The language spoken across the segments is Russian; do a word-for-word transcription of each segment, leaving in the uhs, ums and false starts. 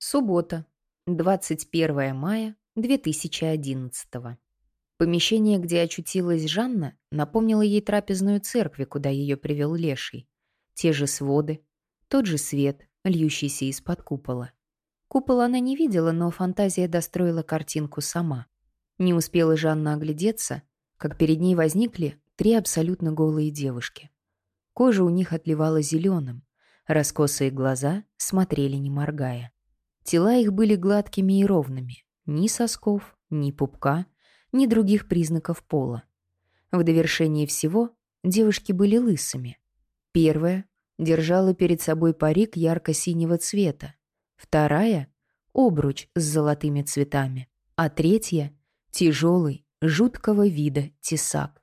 Суббота, двадцать первое мая две тысячи одиннадцатого. Помещение, где очутилась Жанна, напомнило ей трапезную церковь, куда ее привел Леший. Те же своды, тот же свет, льющийся из-под купола. Купол она не видела, но фантазия достроила картинку сама. Не успела Жанна оглядеться, как перед ней возникли три абсолютно голые девушки. Кожа у них отливала зеленым, раскосые глаза смотрели не моргая. Тела их были гладкими и ровными, ни сосков, ни пупка, ни других признаков пола. В довершении всего девушки были лысыми. Первая держала перед собой парик ярко-синего цвета, вторая — обруч с золотыми цветами, а третья — тяжелый, жуткого вида тесак.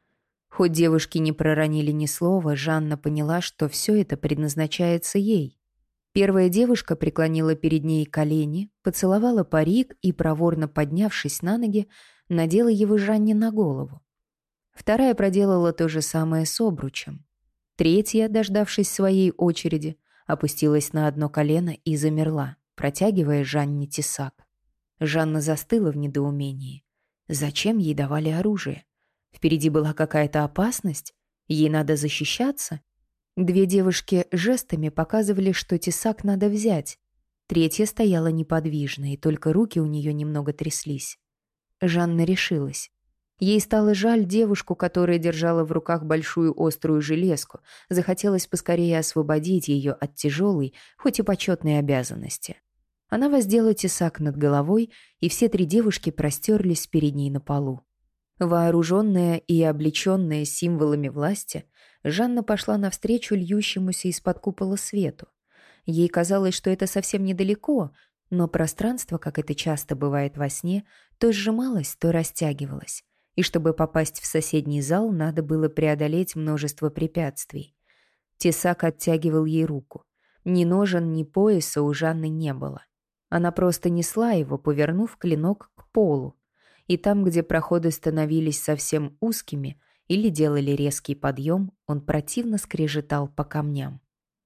Хоть девушки не проронили ни слова, Жанна поняла, что все это предназначается ей. Первая девушка преклонила перед ней колени, поцеловала парик и, проворно поднявшись на ноги, надела его Жанне на голову. Вторая проделала то же самое с обручем. Третья, дождавшись своей очереди, опустилась на одно колено и замерла, протягивая Жанне тесак. Жанна застыла в недоумении. Зачем ей давали оружие? Впереди была какая-то опасность? Ей надо защищаться? Две девушки жестами показывали, что тесак надо взять. Третья стояла неподвижно, и только руки у нее немного тряслись. Жанна решилась. Ей стало жаль девушку, которая держала в руках большую острую железку. Захотелось поскорее освободить ее от тяжелой, хоть и почетной обязанности. Она воздела тесак над головой, и все три девушки простерлись перед ней на полу. Вооруженная и облеченная символами власти, Жанна пошла навстречу льющемуся из-под купола свету. Ей казалось, что это совсем недалеко, но пространство, как это часто бывает во сне, то сжималось, то растягивалось, и чтобы попасть в соседний зал, надо было преодолеть множество препятствий. Тесак оттягивал ей руку. Ни ножен, ни пояса у Жанны не было. Она просто несла его, повернув клинок к полу. И там, где проходы становились совсем узкими или делали резкий подъем, он противно скрежетал по камням.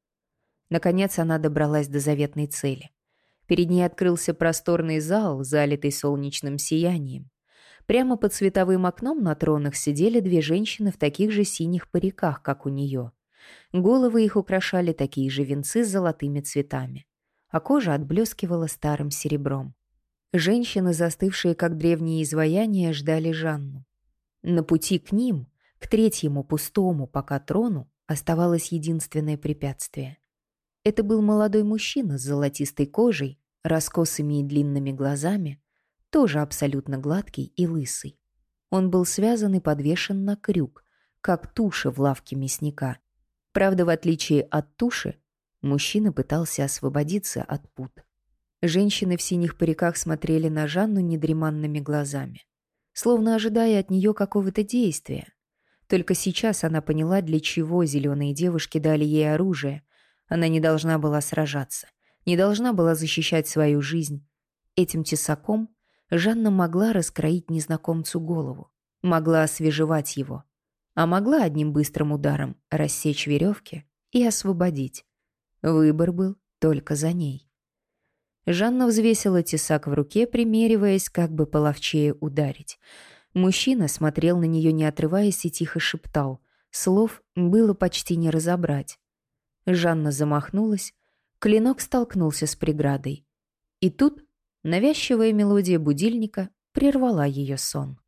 Наконец она добралась до заветной цели. Перед ней открылся просторный зал, залитый солнечным сиянием. Прямо под световым окном на тронах сидели две женщины в таких же синих париках, как у нее. Головы их украшали такие же венцы с золотыми цветами, а кожа отблескивала старым серебром. Женщины, застывшие как древние изваяния, ждали Жанну. На пути к ним, к третьему пустому пока трону, оставалось единственное препятствие. Это был молодой мужчина с золотистой кожей, раскосыми и длинными глазами, тоже абсолютно гладкий и лысый. Он был связан и подвешен на крюк, как туша в лавке мясника. Правда, в отличие от туши, мужчина пытался освободиться от пут. Женщины в синих париках смотрели на Жанну недреманными глазами, словно ожидая от нее какого-то действия. Только сейчас она поняла, для чего зеленые девушки дали ей оружие. Она не должна была сражаться, не должна была защищать свою жизнь. Этим тесаком Жанна могла раскроить незнакомцу голову, могла освежевать его, а могла одним быстрым ударом рассечь веревки и освободить. Выбор был только за ней. Жанна взвесила тесак в руке, примериваясь, как бы половчее ударить. Мужчина смотрел на нее, не отрываясь, и тихо шептал. Слов было почти не разобрать. Жанна замахнулась, клинок столкнулся с преградой. И тут навязчивая мелодия будильника прервала ее сон.